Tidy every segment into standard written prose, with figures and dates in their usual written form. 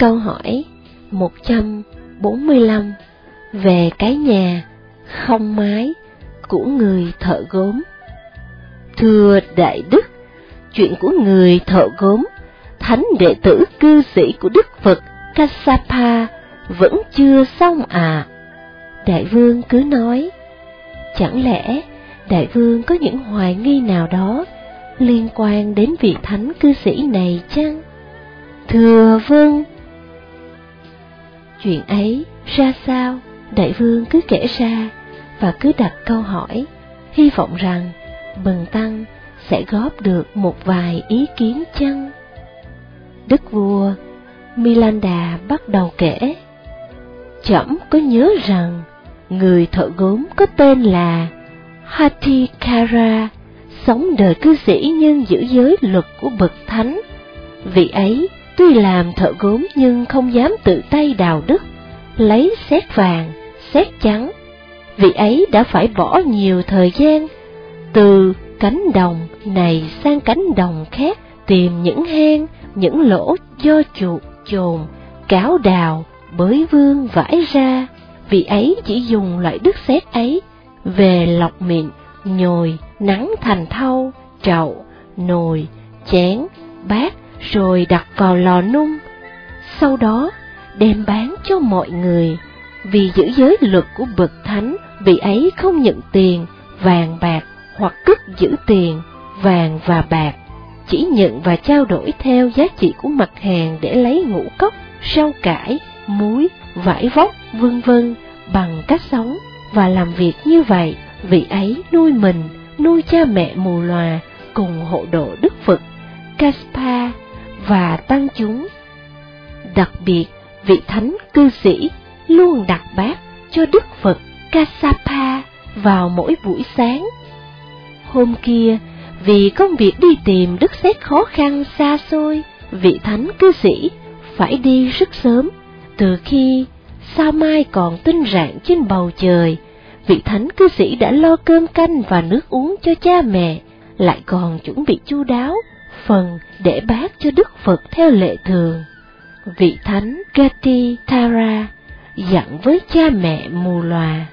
Câu hỏi 145 về cái nhà không mái của người thợ gốm. Thưa Đại Đức, chuyện của người thợ gốm, thánh đệ tử cư sĩ của Đức Phật Kassapa vẫn chưa xong à? Đại vương cứ nói. Chẳng lẽ Đại vương có những hoài nghi nào đó liên quan đến vị thánh cư sĩ này chăng? Thưa vâng. Chuyện ấy ra sao? Đại vương cứ kể ra và cứ đặt câu hỏi, hy vọng rằng bần tăng sẽ góp được một vài ý kiến chăng? Đức vua Milanda bắt đầu kể. Trẫm có nhớ rằng người thợ gốm có tên là Hatikara, sống đời cư sĩ nhưng giữ giới luật của bậc thánh. Vị ấy tuy làm thợ gốm nhưng không dám tự tay đào đất, lấy sét vàng, sét trắng. Vị ấy đã phải bỏ nhiều thời gian từ cánh đồng này sang cánh đồng khác, tìm những hang, những lỗ do chuột, chồn, cáo đào, bới vương vãi ra. Vị ấy chỉ dùng loại đất sét ấy về lọc mịn, nhồi, nắng thành thau, trậu, nồi, chén, bát, rồi đặt vào lò nung. Sau đó đem bán cho mọi người. Vì giữ giới luật của bậc thánh, vị ấy không nhận tiền, vàng bạc hoặc cất giữ tiền, vàng và bạc, chỉ nhận và trao đổi theo giá trị của mặt hàng để lấy ngũ cốc, rau cải, muối, vải vóc, vân vân bằng cách sống. Và làm việc như vậy, vị ấy nuôi mình, nuôi cha mẹ mù lòa cùng hộ độ Đức Phật Kassapa và tăng chúng. Đặc biệt, vị thánh cư sĩ luôn đặt bát cho Đức Phật Kassapa vào mỗi buổi sáng. Hôm kia, vì công việc đi tìm đất sét khó khăn xa xôi, vị thánh cư sĩ phải đi rất sớm. Từ khi sao mai còn tinh rạng trên bầu trời, vị thánh cư sĩ đã lo cơm canh và nước uống cho cha mẹ, lại còn chuẩn bị chu đáo phần để bát cho Đức Phật theo lệ thường. Vị thánh Gatitara dặn với cha mẹ mù lòa: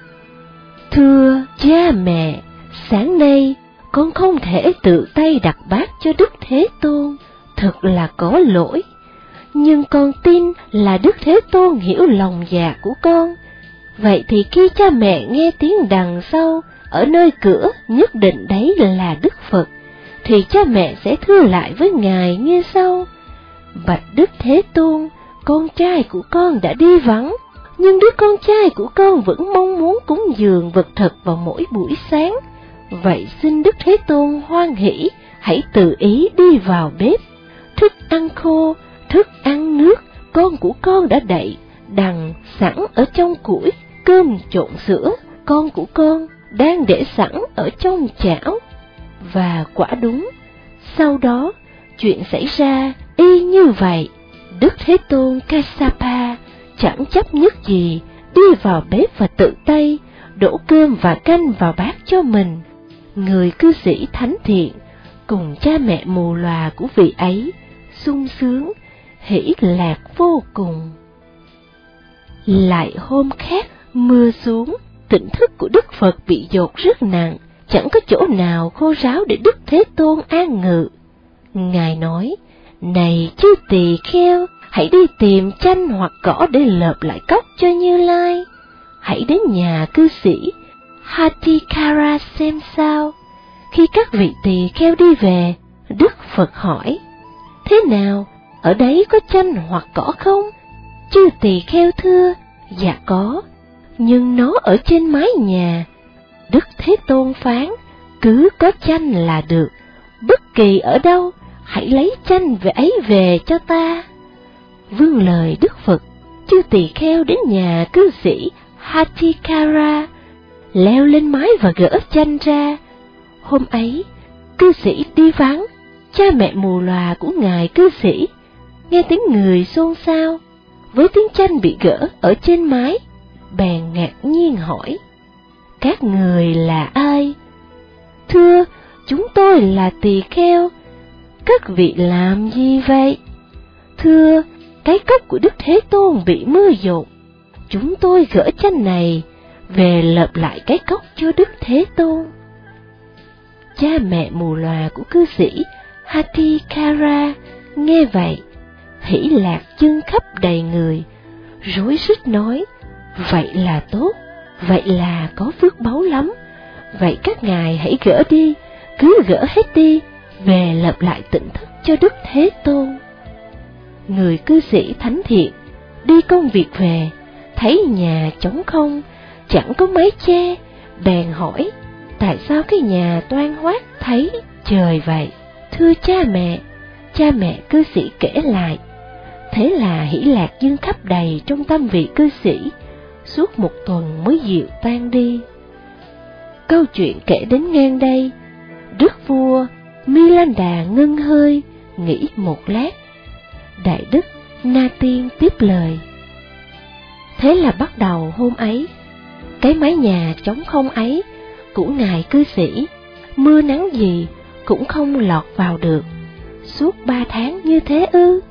Thưa cha mẹ, sáng nay con không thể tự tay đặt bát cho Đức Thế Tôn, thật là có lỗi. Nhưng con tin là Đức Thế Tôn hiểu lòng dạ của con. Vậy thì khi cha mẹ nghe tiếng đằng sau ở nơi cửa nhất định đấy là Đức Phật, thì cha mẹ sẽ thưa lại với Ngài như sau: Bạch Đức Thế Tôn, con trai của con đã đi vắng, nhưng đứa con trai của con vẫn mong muốn cúng dường vật thực vào mỗi buổi sáng. Vậy xin Đức Thế Tôn hoan hỷ, hãy tự ý đi vào bếp. Thức ăn khô, thức ăn nước, con của con đã đậy đằng sẵn ở trong củi. Cơm trộn sữa, con của con đang để sẵn ở trong chảo. Và quả đúng, sau đó chuyện xảy ra y như vậy. Đức Thế Tôn Kassapa chẳng chấp nhất gì, đi vào bếp và tự tay đổ cơm và canh vào bát cho mình. Người cư sĩ thánh thiện cùng cha mẹ mù lòa của vị ấy sung sướng, hỷ lạc vô cùng. Lại hôm khác, mưa xuống, tỉnh thức của Đức Phật bị dột rất nặng, chẳng có chỗ nào khô ráo để Đức Thế Tôn an ngự. Ngài nói: Này chư tỳ kheo, hãy đi tìm chanh hoặc cỏ để lợp lại cốc cho Như Lai. Hãy đến nhà cư sĩ Hatikara xem sao. Khi các vị tỳ kheo đi về, Đức Phật hỏi: Thế nào, ở đấy có chanh hoặc cỏ không? Chư tỳ kheo thưa: Dạ có, nhưng nó ở trên mái nhà. Đức Thế Tôn phán: Cứ có chanh là được, bất kỳ ở đâu, hãy lấy chanh về ấy về cho ta. Vâng lời Đức Phật, chư tỳ kheo đến nhà cư sĩ Hatikara, leo lên mái và gỡ chanh ra. Hôm ấy, cư sĩ đi vắng, cha mẹ mù lòa của ngài cư sĩ nghe tiếng người xôn xao với tiếng chanh bị gỡ ở trên mái, bèn ngạc nhiên hỏi: Các người là ai? Thưa, chúng tôi là tỳ kheo. Các vị làm gì vậy? Thưa, cái cốc của Đức Thế Tôn bị mưa dột. Chúng tôi gỡ tranh này về lợp lại cái cốc cho Đức Thế Tôn. Cha mẹ mù lòa của cư sĩ Hatikara nghe vậy, hỉ lạc chân khắp đầy người, rối rít nói: vậy là tốt, vậy là có phước báu lắm. Vậy các ngài hãy gỡ đi, cứ gỡ hết đi, về lập lại tỉnh thức cho Đức Thế Tôn. Người cư sĩ thánh thiện đi công việc về, thấy nhà trống không, chẳng có mái che, bèn hỏi: tại sao cái nhà toan hoác thấy trời vậy? Thưa cha mẹ cư sĩ kể lại. Thế là hỷ lạc dâng khắp đầy trong tâm vị cư sĩ, suốt một tuần mới dịu tan đi. Câu chuyện kể đến ngang đây, đức vua Milanda ngưng hơi, nghĩ một lát. Đại đức Na Tiên tiếp lời: thế là bắt đầu hôm ấy, cái mái nhà trống không ấy của ngài cư sĩ, mưa nắng gì cũng không lọt vào được, suốt 3 tháng như thế ư?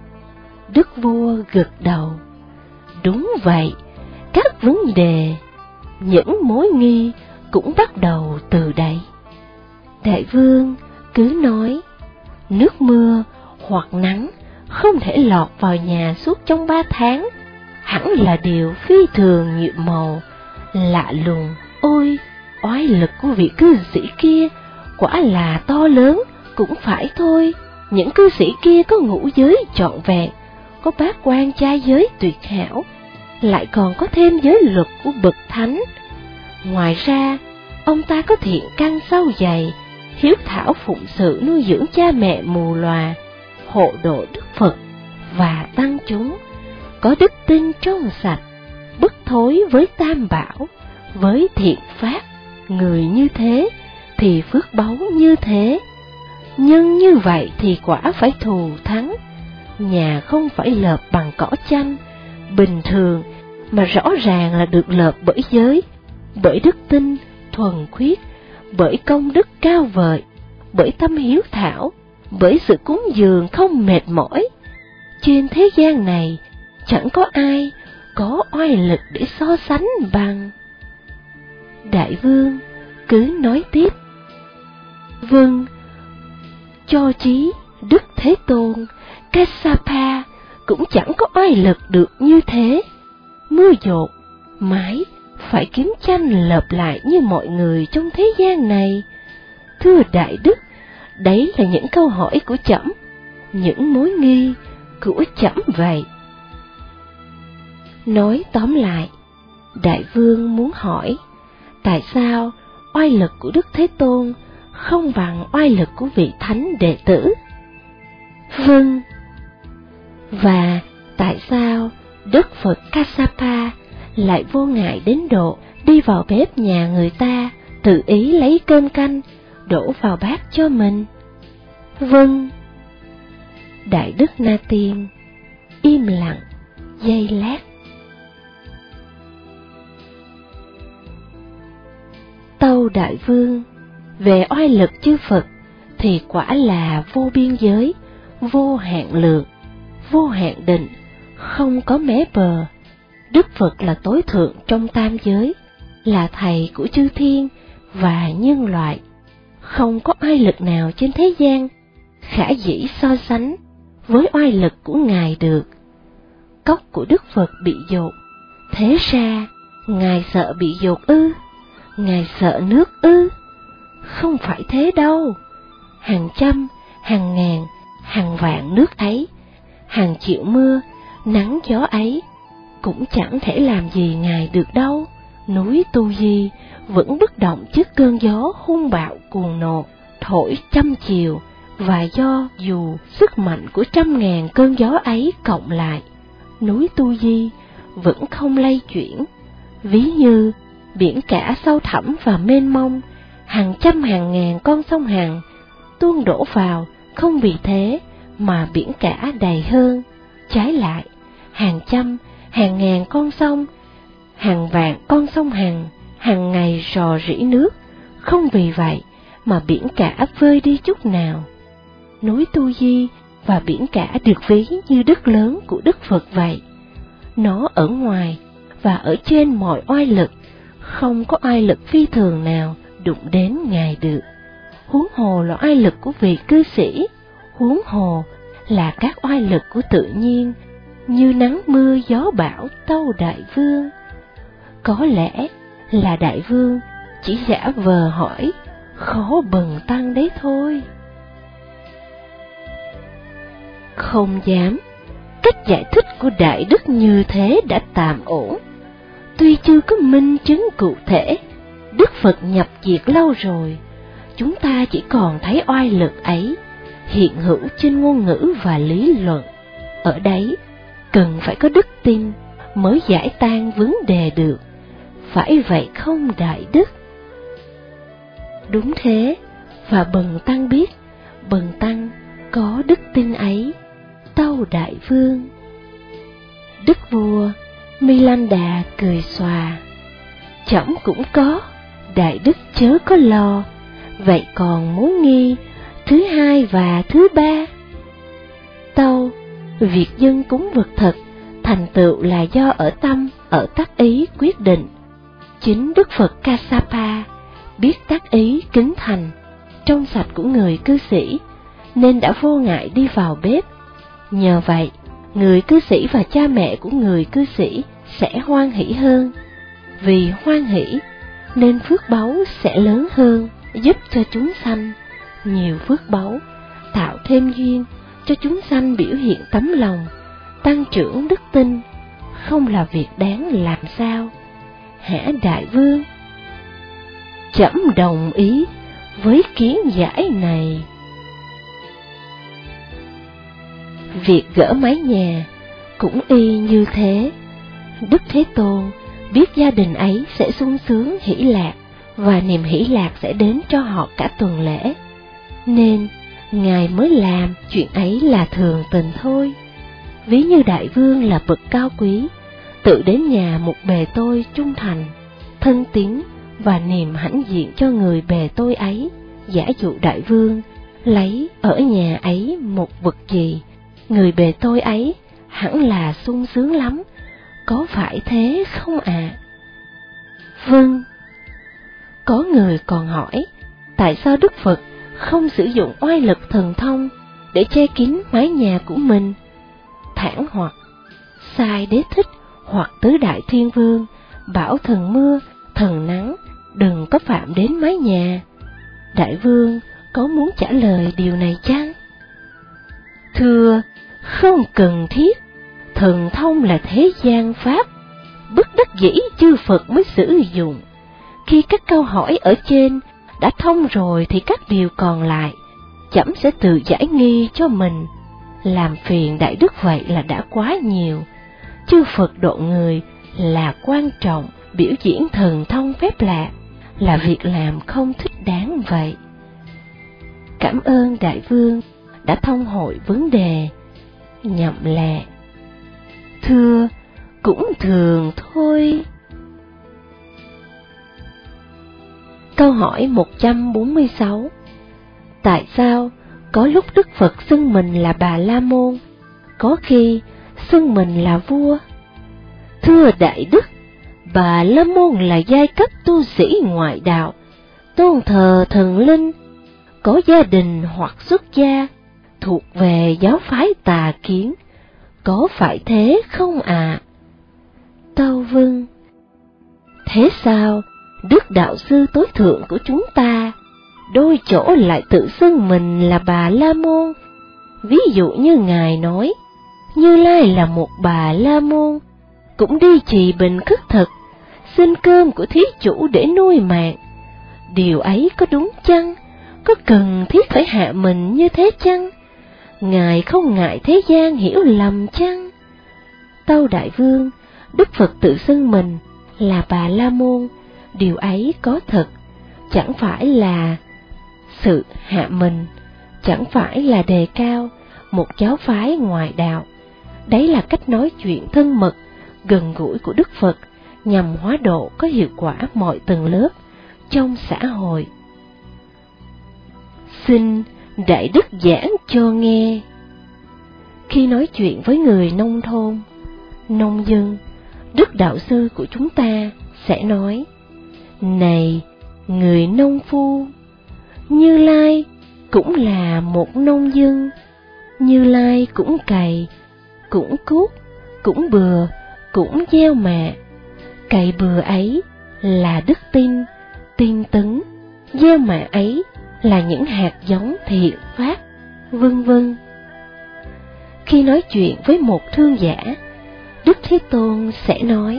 Đức vua gật đầu: đúng vậy, các vấn đề, những mối nghi cũng bắt đầu từ đây. Đại vương cứ nói: nước mưa hoặc nắng không thể lọt vào nhà suốt trong 3 tháng, hẳn là điều phi thường nhiệm màu, lạ lùng. Ôi, oai lực của vị cư sĩ kia quả là to lớn, cũng phải thôi. Những cư sĩ kia có ngũ giới trọn vẹn, có bát quan trai giới tuyệt hảo, lại còn có thêm giới luật của bậc thánh. Ngoài ra, ông ta có thiện căn sâu dày, hiếu thảo phụng sự nuôi dưỡng cha mẹ mù lòa, hộ độ Đức Phật và tăng chúng, có đức tin trong sạch, bất thối với tam bảo, với thiện pháp. Người như thế thì phước báu như thế. Nhưng như vậy thì quả phải thù thắng. Nhà không phải lợp bằng cỏ chanh bình thường, mà rõ ràng là được lợp bởi giới, bởi đức tin thuần khiết, bởi công đức cao vời, bởi tâm hiếu thảo, bởi sự cúng dường không mệt mỏi. Trên thế gian này chẳng có ai có oai lực để so sánh bằng. Đại vương cứ nói tiếp: vâng, cho chí Đức Thế Tôn Kassapa cũng chẳng có oai lực được như thế. Mưa dột mãi phải kiếm tranh lợp lại như mọi người trong thế gian này. Thưa đại đức, đấy là những câu hỏi của trẫm, những mối nghi của trẫm vậy. Nói tóm lại, đại vương muốn hỏi: tại sao oai lực của Đức Thế Tôn không bằng oai lực của vị thánh đệ tử? Vâng. Và tại sao Đức Phật Kassapa lại vô ngại đến độ đi vào bếp nhà người ta, tự ý lấy cơm canh đổ vào bát cho mình? Vâng. Đại đức Na Tiên im lặng giây lát. Tâu đại vương: về oai lực chư Phật thì quả là vô biên giới, vô hạn lượng, vô hạn định, không có mé bờ. Đức Phật là tối thượng trong tam giới, là thầy của chư thiên và nhân loại. Không có oai lực nào trên thế gian khả dĩ so sánh với oai lực của Ngài được. Cốc của Đức Phật bị dột, thế ra Ngài sợ bị dột ư? Ngài sợ nước ư? Không phải thế đâu. Hàng trăm, hàng ngàn, hàng vạn nước ấy, hàng triệu mưa, nắng gió ấy, cũng chẳng thể làm gì Ngài được đâu. Núi Tu Di vẫn bất động trước cơn gió hung bạo cuồng nộ, thổi trăm chiều, và do dù sức mạnh của 100.000 cơn gió ấy cộng lại, núi Tu Di vẫn không lay chuyển. Ví như biển cả sâu thẳm và mênh mông, hàng trăm hàng ngàn con sông Hằng tuôn đổ vào, không vì thế mà biển cả đầy hơn. Trái lại, hàng trăm, hàng ngàn con sông, hàng vạn con sông Hằng hàng ngày rò rỉ nước, không vì vậy mà biển cả vơi đi chút nào. Núi Tu Di và biển cả được ví như đất lớn của Đức Phật vậy. Nó ở ngoài và ở trên mọi oai lực, không có oai lực phi thường nào đụng đến Ngài được. Huống hồ là oai lực của vị cư sĩ, huống hồ là các oai lực của tự nhiên, như nắng mưa gió bão tâu đại vương. Có lẽ là đại vương chỉ giả vờ hỏi, khó bần tăng đấy thôi. Không dám, cách giải thích của Đại Đức như thế đã tạm ổn. Tuy chưa có minh chứng cụ thể, Đức Phật nhập diệt lâu rồi, chúng ta chỉ còn thấy oai lực ấy hiện hữu trên ngôn ngữ và lý luận. Ở đấy, cần phải có đức tin mới giải tan vấn đề được. Phải vậy không Đại Đức? Đúng thế, và bần tăng biết, bần tăng có đức tin ấy, tâu đại vương. Đức vua Milanda cười xòa, trẫm cũng có, Đại Đức chớ có lo, vậy còn muốn nghi thứ hai và thứ ba? Tâu, việc dân cúng vật thật, thành tựu là do ở tâm, ở tác ý quyết định. Chính Đức Phật Kassapa biết tác ý kính thành, trong sạch của người cư sĩ, nên đã vô ngại đi vào bếp. Nhờ vậy, người cư sĩ và cha mẹ của người cư sĩ sẽ hoan hỷ hơn. Vì hoan hỷ, nên phước báu sẽ lớn hơn, giúp cho chúng sanh. Nhiều phước báu, tạo thêm duyên cho chúng sanh biểu hiện tấm lòng, tăng trưởng đức tin, không là việc đáng làm sao? Hả đại vương? Trẫm đồng ý với kiến giải này. Việc gỡ mái nhà cũng y như thế. Đức Thế Tôn biết gia đình ấy sẽ sung sướng hỷ lạc, và niềm hỷ lạc sẽ đến cho họ cả tuần lễ, nên Ngài mới làm chuyện ấy là thường tình thôi. Ví như đại vương là bậc cao quý, tự đến nhà một bề tôi trung thành, thân tín và niềm hãnh diện cho người bề tôi ấy. Giả dụ đại vương lấy ở nhà ấy một vật gì, người bề tôi ấy hẳn là sung sướng lắm, có phải thế không ạ? Vâng. Có người còn hỏi, tại sao Đức Phật không sử dụng oai lực thần thông để che kín mái nhà của mình? Thẳng hoặc Sai Đế Thích hoặc Tứ Đại Thiên Vương bảo thần mưa, thần nắng đừng có phạm đến mái nhà. Đại vương có muốn trả lời điều này chăng? Thưa, không cần thiết. Thần thông là thế gian pháp, bất đắc dĩ chư Phật mới sử dụng. Khi các câu hỏi ở trên đã thông rồi thì các điều còn lại trẫm sẽ tự giải nghi cho mình. Làm phiền đại đức vậy là đã quá nhiều. Chư Phật độ người là quan trọng, biểu diễn thần thông phép lạ là việc làm không thích đáng vậy. Cảm ơn đại vương đã thông hội vấn đề. Nhậm lệ. Thưa, cũng thường thôi. Câu hỏi 146. Tại sao có lúc Đức Phật xưng mình là Bà La Môn, có khi xưng mình là vua? Thưa đại đức, Bà La Môn là giai cấp tu sĩ ngoại đạo, tôn thờ thần linh, có gia đình hoặc xuất gia, thuộc về giáo phái Tà Kiến, có phải thế không ạ? Tâu vâng. Thế sao Đức Đạo Sư tối thượng của chúng ta đôi chỗ lại tự xưng mình là Bà La Môn? Ví dụ như Ngài nói, Như Lai là một Bà La Môn, cũng đi trì bình khất thực, xin cơm của thí chủ để nuôi mạng. Điều ấy có đúng chăng? Có cần thiết phải hạ mình như thế chăng? Ngài không ngại thế gian hiểu lầm chăng? Tâu đại vương, Đức Phật tự xưng mình là Bà La Môn, điều ấy có thật, chẳng phải là sự hạ mình, chẳng phải là đề cao một giáo phái ngoại đạo. Đấy là cách nói chuyện thân mật, gần gũi của Đức Phật, nhằm hóa độ có hiệu quả mọi tầng lớp trong xã hội. Xin đại đức giảng cho nghe. Khi nói chuyện với người nông thôn, nông dân, đức đạo sư của chúng ta sẽ nói: này người nông phu, Như Lai cũng là một nông dân, Như Lai cũng cày, cũng cuốc, cũng bừa, cũng gieo mạ. Cày bừa ấy là đức tin, tin tấn, gieo mạ ấy là những hạt giống thiện pháp, vân vân. Khi nói chuyện với một thương giả, Đức Thế Tôn sẽ nói: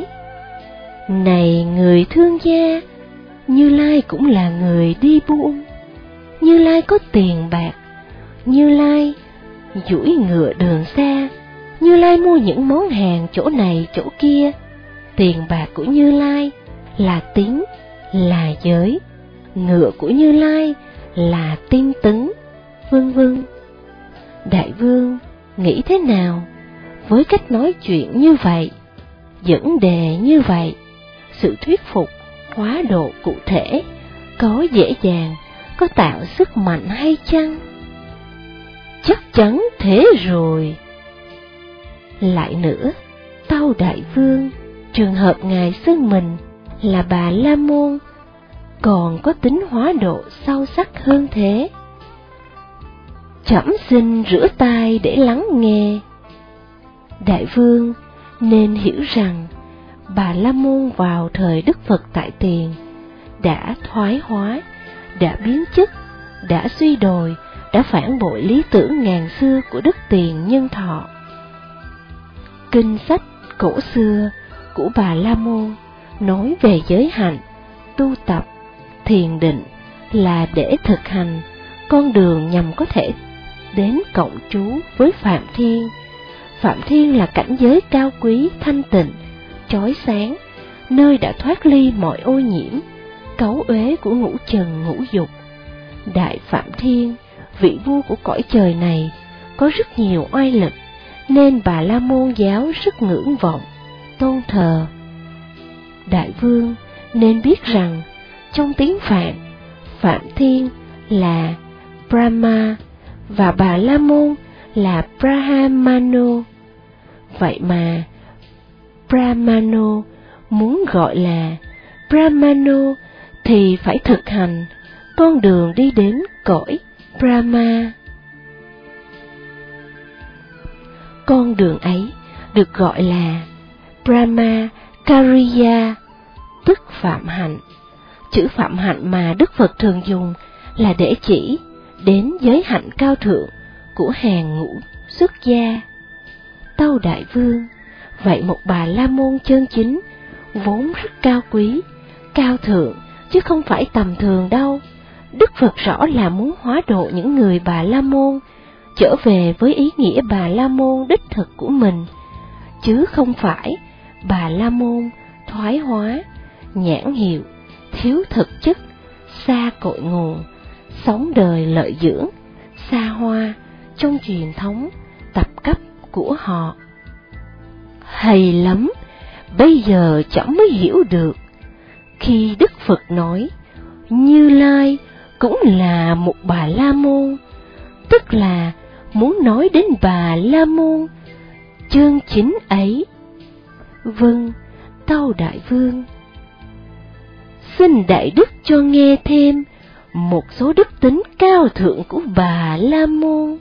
này người thương gia, Như Lai cũng là người đi buôn, Như Lai có tiền bạc, Như Lai duỗi ngựa đường xa, Như Lai mua những món hàng chỗ này chỗ kia. Tiền bạc của Như Lai là tín, là giới, ngựa của Như Lai là tinh tấn, vân vân. Đại vương nghĩ thế nào với cách nói chuyện như vậy, dẫn đề như vậy? Sự thuyết phục, hóa độ cụ thể có dễ dàng, có tạo sức mạnh hay chăng? Chắc chắn thế rồi. Lại nữa, tâu đại vương, trường hợp ngài xưng mình là Bà La Môn còn có tính hóa độ sâu sắc hơn thế. Trẫm xin rửa tai để lắng nghe. Đại vương nên hiểu rằng Bà La Môn vào thời Đức Phật tại tiền đã thoái hóa, đã biến chất, đã suy đồi, đã phản bội lý tưởng ngàn xưa của Đức Tiền Nhân Thọ. Kinh sách cổ xưa của Bà La Môn nói về giới hạnh, tu tập, thiền định là để thực hành con đường nhằm có thể đến cộng trú với Phạm Thiên. Phạm Thiên là cảnh giới cao quý, thanh tịnh, chói sáng, nơi đã thoát ly mọi ô nhiễm, cấu uế của ngũ trần ngũ dục. Đại Phạm Thiên, vị vua của cõi trời này, có rất nhiều oai lực, nên Bà La Môn giáo rất ngưỡng vọng, tôn thờ. Đại vương nên biết rằng trong tiếng Phạn, Phạm Thiên là Brahma và Bà La Môn là Brahmano. Vậy mà Brahmano muốn gọi là Brahmano thì phải thực hành con đường đi đến cõi Brahma. Con đường ấy được gọi là Brahmacharya, tức phạm hạnh. Chữ phạm hạnh mà Đức Phật thường dùng là để chỉ đến giới hạnh cao thượng của hàng ngũ xuất gia. Tâu đại vương, vậy một Bà La Môn chân chính vốn rất cao quý, cao thượng, chứ không phải tầm thường đâu. Đức Phật rõ là muốn hóa độ những người Bà La Môn trở về với ý nghĩa Bà La Môn đích thực của mình, chứ không phải Bà La Môn thoái hóa, nhãn hiệu, thiếu thực chất, xa cội nguồn, sống đời lợi dưỡng, xa hoa trong truyền thống tập cấp của họ. Hay lắm, bây giờ chẳng mới hiểu được. Khi Đức Phật nói Như Lai cũng là một Bà La Môn, tức là muốn nói đến Bà La Môn chân chính ấy. Vâng, tâu đại vương. Xin đại đức cho nghe thêm một số đức tính cao thượng của Bà La Môn.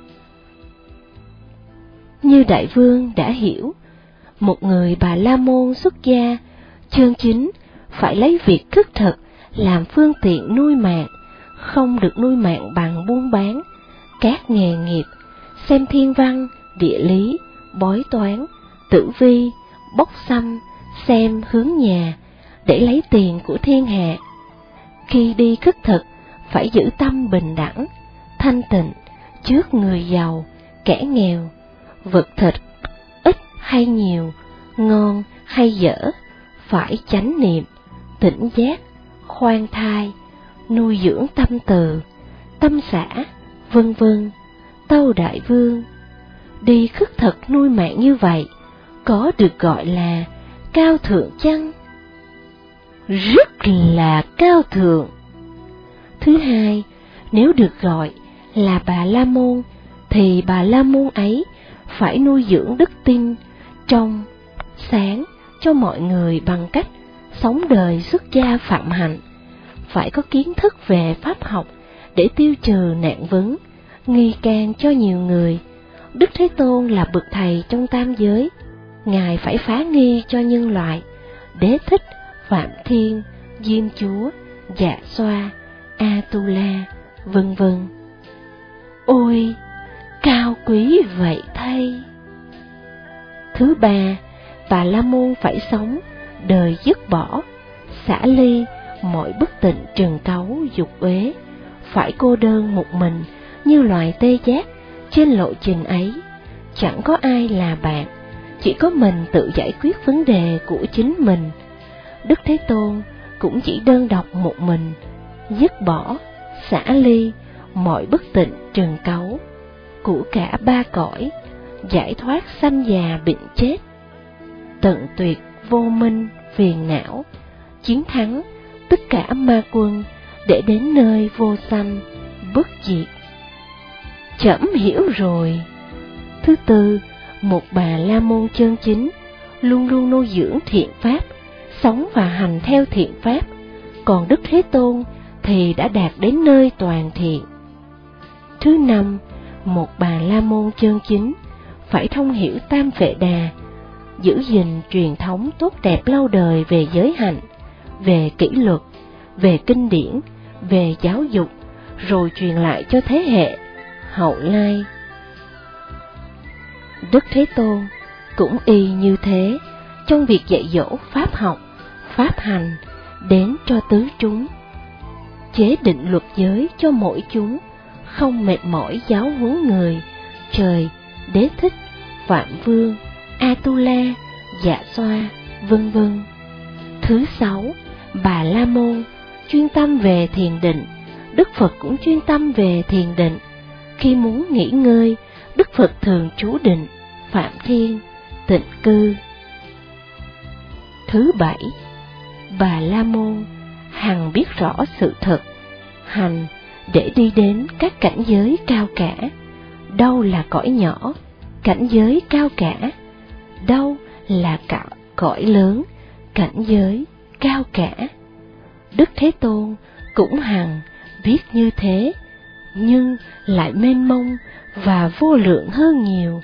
Như đại vương đã hiểu, một người Bà La Môn xuất gia chân chính phải lấy việc khất thực làm phương tiện nuôi mạng, không được nuôi mạng bằng buôn bán, các nghề nghiệp, xem thiên văn, địa lý, bói toán, tử vi, bốc xăm, xem hướng nhà, để lấy tiền của thiên hạ. Khi đi khất thực, phải giữ tâm bình đẳng, thanh tịnh, trước người giàu, kẻ nghèo, vật thịt, ít hay nhiều, ngon hay dở, phải chánh niệm, tỉnh giác, khoan thai, nuôi dưỡng tâm từ, tâm xã, vân vân. Tâu đại vương, đi khất thực nuôi mạng như vậy, có được gọi là cao thượng chăng? Rất là cao thượng. Thứ hai, nếu được gọi là Bà La Môn, thì Bà La Môn ấy phải nuôi dưỡng đức tin trong sáng cho mọi người bằng cách sống đời xuất gia phạm hạnh, phải có kiến thức về pháp học để tiêu trừ nạn vấn, nghi can cho nhiều người. Đức Thế Tôn là bậc thầy trong tam giới, Ngài phải phá nghi cho nhân loại, Đế Thích, Phạm Thiên, Diêm Chúa, Dạ Xoa, Atula, vân vân. Ôi, cao quý vậy thay! Thứ ba, Bà La Môn phải sống đời dứt bỏ, xả ly mọi bất tịnh trần cấu dục uế, phải cô đơn một mình như loài tê giác trên lộ trình ấy. Chẳng có ai là bạn, chỉ có mình tự giải quyết vấn đề của chính mình. Đức Thế Tôn cũng chỉ đơn độc một mình, dứt bỏ, xả ly mọi bất tịnh trần cấu của cả ba cõi, giải thoát sanh già bệnh chết, tận tuyệt vô minh phiền não, chiến thắng tất cả ma quân để đến nơi vô sanh bất diệt. Trẫm hiểu rồi. Thứ tư, một Bà La Môn chân chính luôn luôn nuôi dưỡng thiện pháp, sống và hành theo thiện pháp, còn Đức Thế Tôn thì đã đạt đến nơi toàn thiện. Thứ năm, một Bà La Môn chân chính phải thông hiểu Tam Vệ Đà, giữ gìn truyền thống tốt đẹp lâu đời về giới hạnh, về kỷ luật, về kinh điển, về giáo dục, rồi truyền lại cho thế hệ hậu lai. Đức Thế Tôn cũng y như thế trong việc dạy dỗ pháp học, pháp hành đến cho tứ chúng, chế định luật giới cho mỗi chúng, không mệt mỏi giáo huấn người, trời, Đế Thích, Phạm Vương, Atula, Dạ Xoa, vân vân. Thứ sáu, Bà La Môn chuyên tâm về thiền định, Đức Phật cũng chuyên tâm về thiền định. Khi muốn nghỉ ngơi, Đức Phật thường trú định, Phạm Thiên, tịnh cư. Thứ bảy, Bà La Môn hằng biết rõ sự thật, hành để đi đến các cảnh giới cao cả. Đâu là cõi nhỏ, cảnh giới cao cả, đâu là cõi lớn, cảnh giới cao cả. Đức Thế Tôn cũng hằng biết như thế, nhưng lại mênh mông và vô lượng hơn nhiều.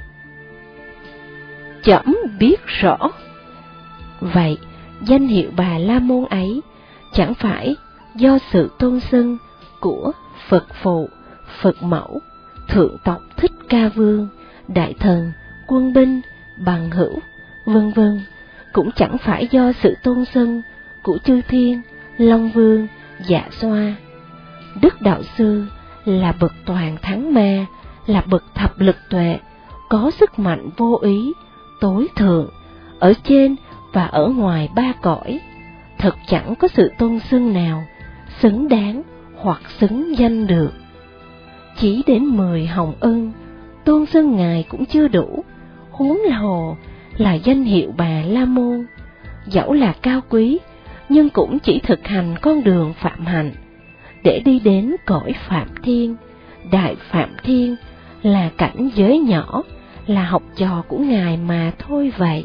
Trẫm biết rõ. Vậy, danh hiệu Bà La Môn ấy chẳng phải do sự tôn xưng của Phật Phụ, Phật Mẫu, Thượng tộc Thích Ca Vương, Đại Thần, Quân Binh, Bằng Hữu, vân vân, cũng chẳng phải do sự tôn xưng của chư thiên, Long Vương, Dạ Xoa. Đức Đạo Sư là bậc toàn thắng ma, là bậc thập lực tuệ, có sức mạnh vô ý, tối thượng, ở trên và ở ngoài ba cõi. Thật chẳng có sự tôn xưng nào xứng đáng hoặc xứng danh được. Chỉ đến 10 hồng ân, tôn xưng Ngài cũng chưa đủ, huống hồ là danh hiệu Bà La Môn. Dẫu là cao quý, nhưng cũng chỉ thực hành con đường phạm hạnh, để đi đến cõi Phạm Thiên. Đại Phạm Thiên là cảnh giới nhỏ, là học trò của Ngài mà thôi vậy.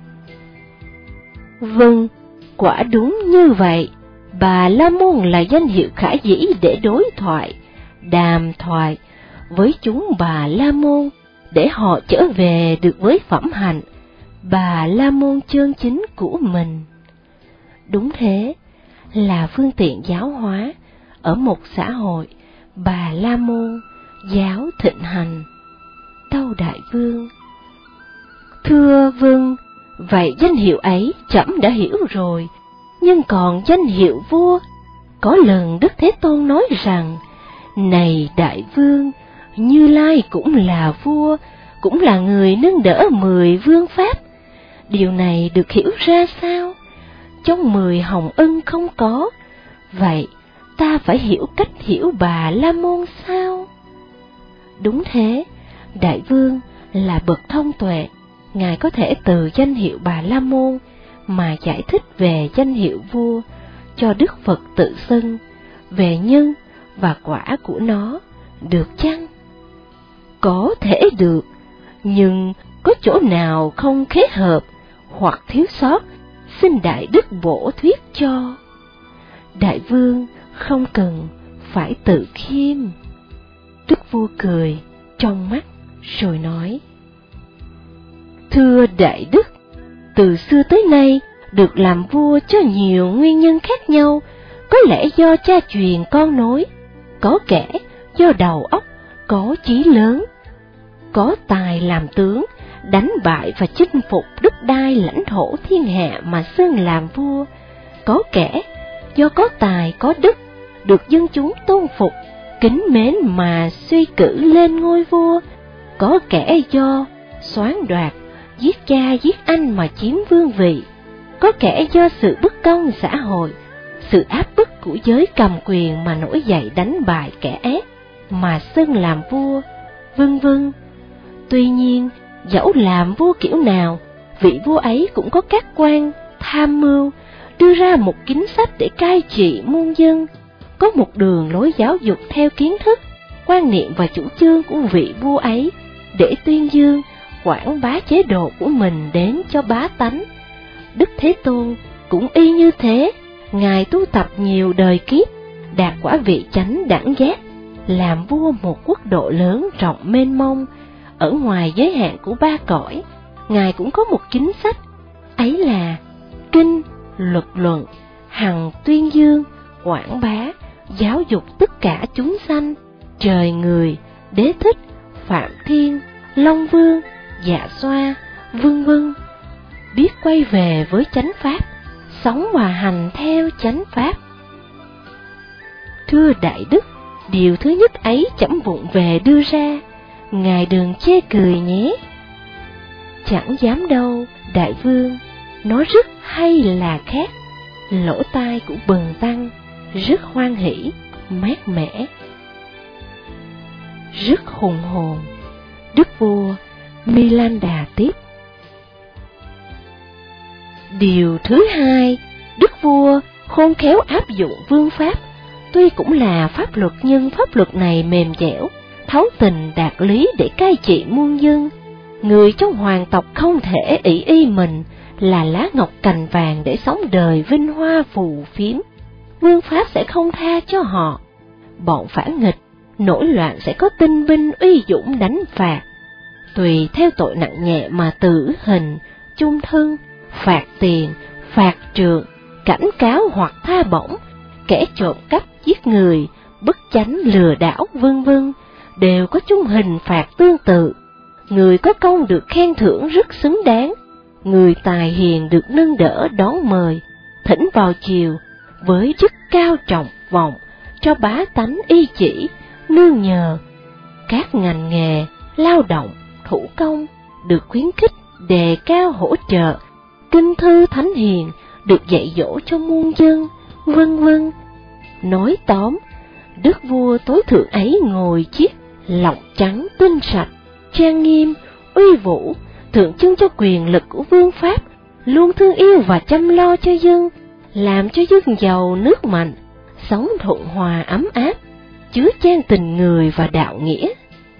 Vâng, quả đúng như vậy. Bà La Môn là danh hiệu khả dĩ để đối thoại, đàm thoại với chúng Bà La Môn, để họ trở về được với phẩm hạnh Bà La Môn chân chính của mình. Đúng thế, là phương tiện giáo hóa ở một xã hội Bà La Môn giáo thịnh hành. Tâu Đại Vương: Thưa vâng, vậy danh hiệu ấy trẫm đã hiểu rồi, nhưng còn danh hiệu vua, có lần Đức Thế Tôn nói rằng: Này Đại Vương, Như Lai cũng là vua, cũng là người nâng đỡ 10 vương pháp. Điều này được hiểu ra sao? Trong 10 hồng ân không có, vậy ta phải hiểu cách hiểu Bà La Môn sao? Đúng thế, Đại Vương là bậc thông tuệ, Ngài có thể từ danh hiệu Bà La Môn mà giải thích về danh hiệu vua cho Đức Phật tự xưng, về nhân và quả của nó, được chăng? Có thể được, nhưng có chỗ nào không khế hợp hoặc thiếu sót, xin Đại Đức bổ thuyết cho. Đại vương không cần phải tự khiêm. Đức vua cười trong mắt rồi nói: Thưa Đại Đức, từ xưa tới nay được làm vua cho nhiều nguyên nhân khác nhau, có lẽ do cha truyền con nối, có kẻ do đầu óc có chí lớn, có tài làm tướng, đánh bại và chinh phục đất đai lãnh thổ thiên hạ mà xưng làm vua, có kẻ do có tài có đức, được dân chúng tôn phục, kính mến mà suy cử lên ngôi vua, có kẻ do soán đoạt, giết cha giết anh mà chiếm vương vị, có kẻ do sự bất công xã hội, sự áp bức của giới cầm quyền mà nổi dậy đánh bại kẻ ác mà xưng làm vua, vân vân. Tuy nhiên, dẫu làm vua kiểu nào, vị vua ấy cũng có các quan tham mưu, đưa ra một chính sách để cai trị muôn dân, có một đường lối giáo dục theo kiến thức, quan niệm và chủ trương của vị vua ấy, để tuyên dương, quảng bá chế độ của mình đến cho bá tánh. Đức Thế Tôn cũng y như thế, Ngài tu tập nhiều đời kiếp, đạt quả vị chánh đẳng giác, làm vua một quốc độ lớn rộng mênh mông, ở ngoài giới hạn của ba cõi. Ngài cũng có một chính sách, ấy là kinh, luật luận, hằng tuyên dương, quảng bá, giáo dục tất cả chúng sanh, trời người, Đế Thích, Phạm Thiên, Long Vương, Dạ Xoa, vân vân, biết quay về với chánh pháp, sống và hành theo chánh pháp. Thưa Đại Đức, điều thứ nhất ấy chấm vụng về đưa ra, Ngài đừng chê cười nhé. Chẳng dám đâu, Đại vương, nói rất hay là khác. Lỗ tai của Bần Tăng rất hoan hỷ, mát mẻ, rất hùng hồn. Đức vua Milanda tiếp: Điều thứ hai, đức vua khôn khéo áp dụng vương pháp, tuy cũng là pháp luật nhưng pháp luật này mềm dẻo, thấu tình đạt lý để cai trị muôn dân. Người trong hoàng tộc không thể ỷ y mình là lá ngọc cành vàng để sống đời vinh hoa phù phiếm. Vương pháp sẽ không tha cho họ. Bọn phản nghịch, nổi loạn sẽ có tinh binh uy dũng đánh phạt. Tùy theo tội nặng nhẹ mà tử hình, chung thân, phạt tiền, phạt trượng, cảnh cáo hoặc tha bổng. Kẻ trộm cắp, giết người, bất chánh, lừa đảo, vân vân đều có chung hình phạt tương tự. Người có công được khen thưởng rất xứng đáng, người tài hiền được nâng đỡ đón mời, thỉnh vào chiều với chức cao trọng vọng, cho bá tánh y chỉ, nương nhờ. Các ngành nghề, lao động, thủ công được khuyến khích, đề cao hỗ trợ, kinh thư thánh hiền được dạy dỗ cho muôn dân, vân vân. Nói tóm, đức vua tối thượng ấy ngồi chiếc lọng trắng tinh sạch, trang nghiêm, uy vũ, tượng trưng cho quyền lực của vương pháp, luôn thương yêu và chăm lo cho dân, làm cho dân giàu nước mạnh, sống thuận hòa ấm áp, chứa chan tình người và đạo nghĩa.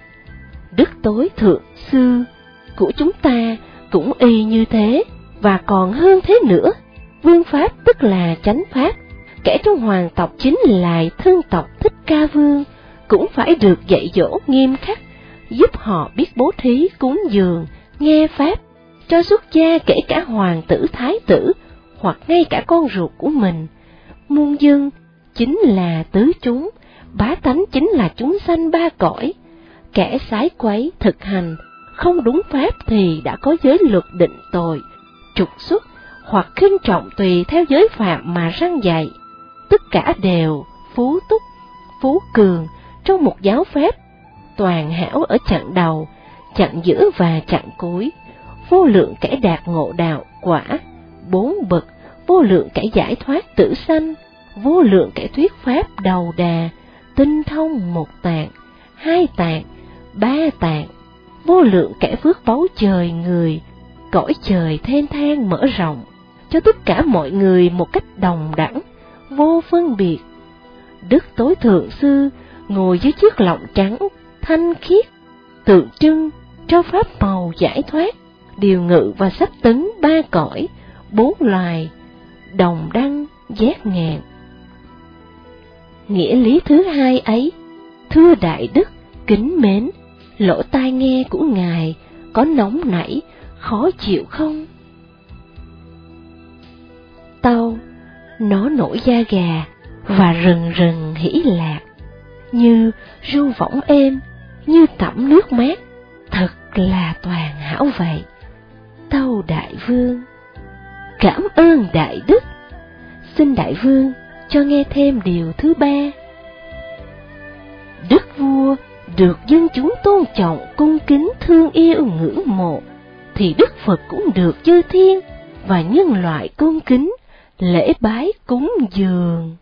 Đức tối thượng sư của chúng ta cũng y như thế, và còn hơn thế nữa. Vương pháp tức là chánh pháp, kẻ trong hoàng tộc chính là thân tộc Thích Ca Vương, cũng phải được dạy dỗ nghiêm khắc, giúp họ biết bố thí cúng dường, nghe pháp, cho xuất gia kể cả hoàng tử thái tử, hoặc ngay cả con ruột của mình. Muôn dân chính là tứ chúng, bá tánh chính là chúng sanh ba cõi. Kẻ sái quấy thực hành không đúng pháp thì đã có giới luật định tội, trục xuất hoặc khinh trọng tùy theo giới phạm mà răn dạy. Tất cả đều phú túc, phú cường trong một giáo phép, toàn hảo ở chặng đầu, chặng giữa và chặng cuối. Vô lượng kẻ đạt ngộ đạo quả 4 bậc, vô lượng kẻ giải thoát tử sanh, vô lượng kẻ thuyết pháp đầu đà, tinh thông 1 tạng, 2 tạng, 3 tạng, vô lượng kẻ phước báu trời người, cõi trời thênh thang mở rộng, cho tất cả mọi người một cách đồng đẳng, vô phân biệt. Đức tối thượng sư ngồi dưới chiếc lọng trắng thanh khiết, tượng trưng cho pháp màu giải thoát, điều ngự và sắp tấn ba cõi, bốn loài, đồng đăng giác ngàn. Nghĩa lý thứ hai ấy, thưa Đại Đức, kính mến, lỗ tai nghe của Ngài có nóng nảy, khó chịu không? Tâu, nó nổi da gà và rần rần hỉ lạc, như ru võng êm, như tẩm nước mát, thật là toàn hảo vậy. Tâu Đại Vương, cảm ơn Đại Đức. Xin Đại Vương cho nghe thêm điều thứ ba. Đức vua được dân chúng tôn trọng, cung kính, thương yêu, ngưỡng mộ, thì Đức Phật cũng được chư thiên và nhân loại cung kính, lễ bái cúng dường.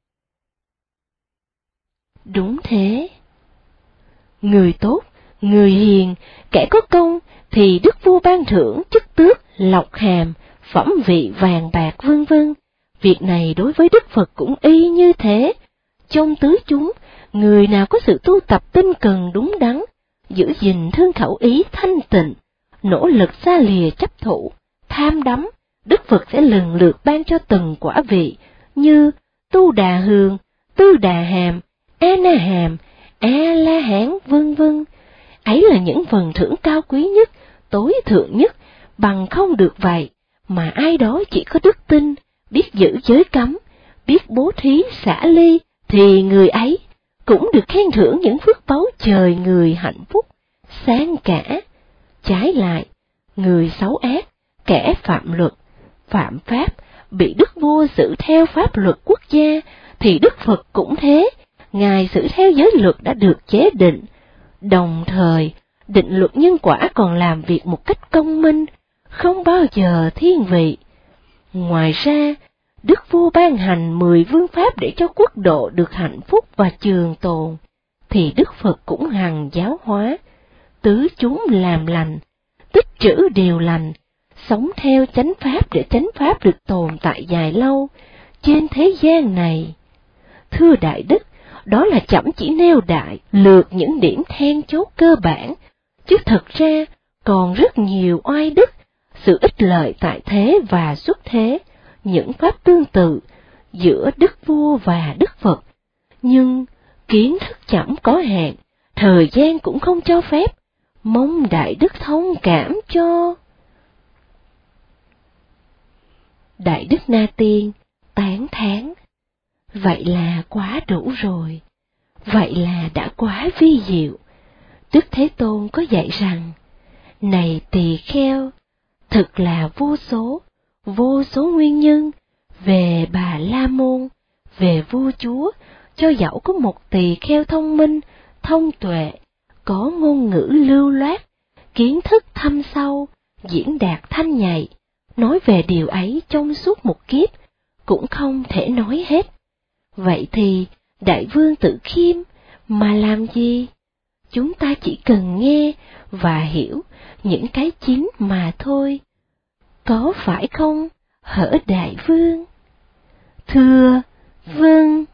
Đúng thế. Người tốt, người hiền, kẻ có công thì Đức vua ban thưởng chức tước, lộc hàm, phẩm vị vàng bạc vân vân. Việc này đối với Đức Phật cũng y như thế. Trong tứ chúng, người nào có sự tu tập tinh cần đúng đắn, giữ gìn thân khẩu ý thanh tịnh, nỗ lực xa lìa chấp thủ, tham đắm, Đức Phật sẽ lần lượt ban cho từng quả vị như Tu Đà Hường, Tư Đà Hàm, A Na Hàm, A La Hán vân vân. Ấy là những phần thưởng cao quý nhất, tối thượng nhất, bằng không được vậy mà ai đó chỉ có đức tin, biết giữ giới cấm, biết bố thí xả ly, thì người ấy cũng được khen thưởng những phước báu trời người hạnh phúc, sang cả. Trái lại, người xấu ác, kẻ phạm luật, phạm pháp, bị Đức vua xử theo pháp luật quốc gia, thì Đức Phật cũng thế, Ngài xử theo giới luật đã được chế định. Đồng thời, định luật nhân quả còn làm việc một cách công minh, không bao giờ thiên vị. Ngoài ra, Đức vua ban hành 10 vương pháp để cho quốc độ được hạnh phúc và trường tồn, thì Đức Phật cũng hằng giáo hóa, tứ chúng làm lành, tích trữ điều lành, sống theo chánh pháp để chánh pháp được tồn tại dài lâu trên thế gian này. Thưa Đại Đức, đó là chậm chỉ nêu đại lược những điểm then chốt cơ bản, chứ thật ra còn rất nhiều oai đức, sự ích lợi tại thế và xuất thế, những pháp tương tự giữa Đức Vua và Đức Phật. Nhưng kiến thức chậm có hạn, thời gian cũng không cho phép, mong Đại Đức thông cảm cho. Đại Đức Na Tiên tán thán, vậy là quá đủ rồi, vậy là đã quá vi diệu. Đức Thế Tôn có dạy rằng, này tỳ kheo, thực là vô số nguyên nhân, về Bà La Môn, về vua chúa, cho dẫu có một tỳ kheo thông minh, thông tuệ, có ngôn ngữ lưu loát, kiến thức thâm sâu, diễn đạt thanh nhạy, nói về điều ấy trong suốt một kiếp, cũng không thể nói hết. Vậy thì, Đại Vương Tử Khiêm, mà làm gì? Chúng ta chỉ cần nghe và hiểu những cái chính mà thôi. Có phải không, hỡi Đại Vương? Thưa, vâng.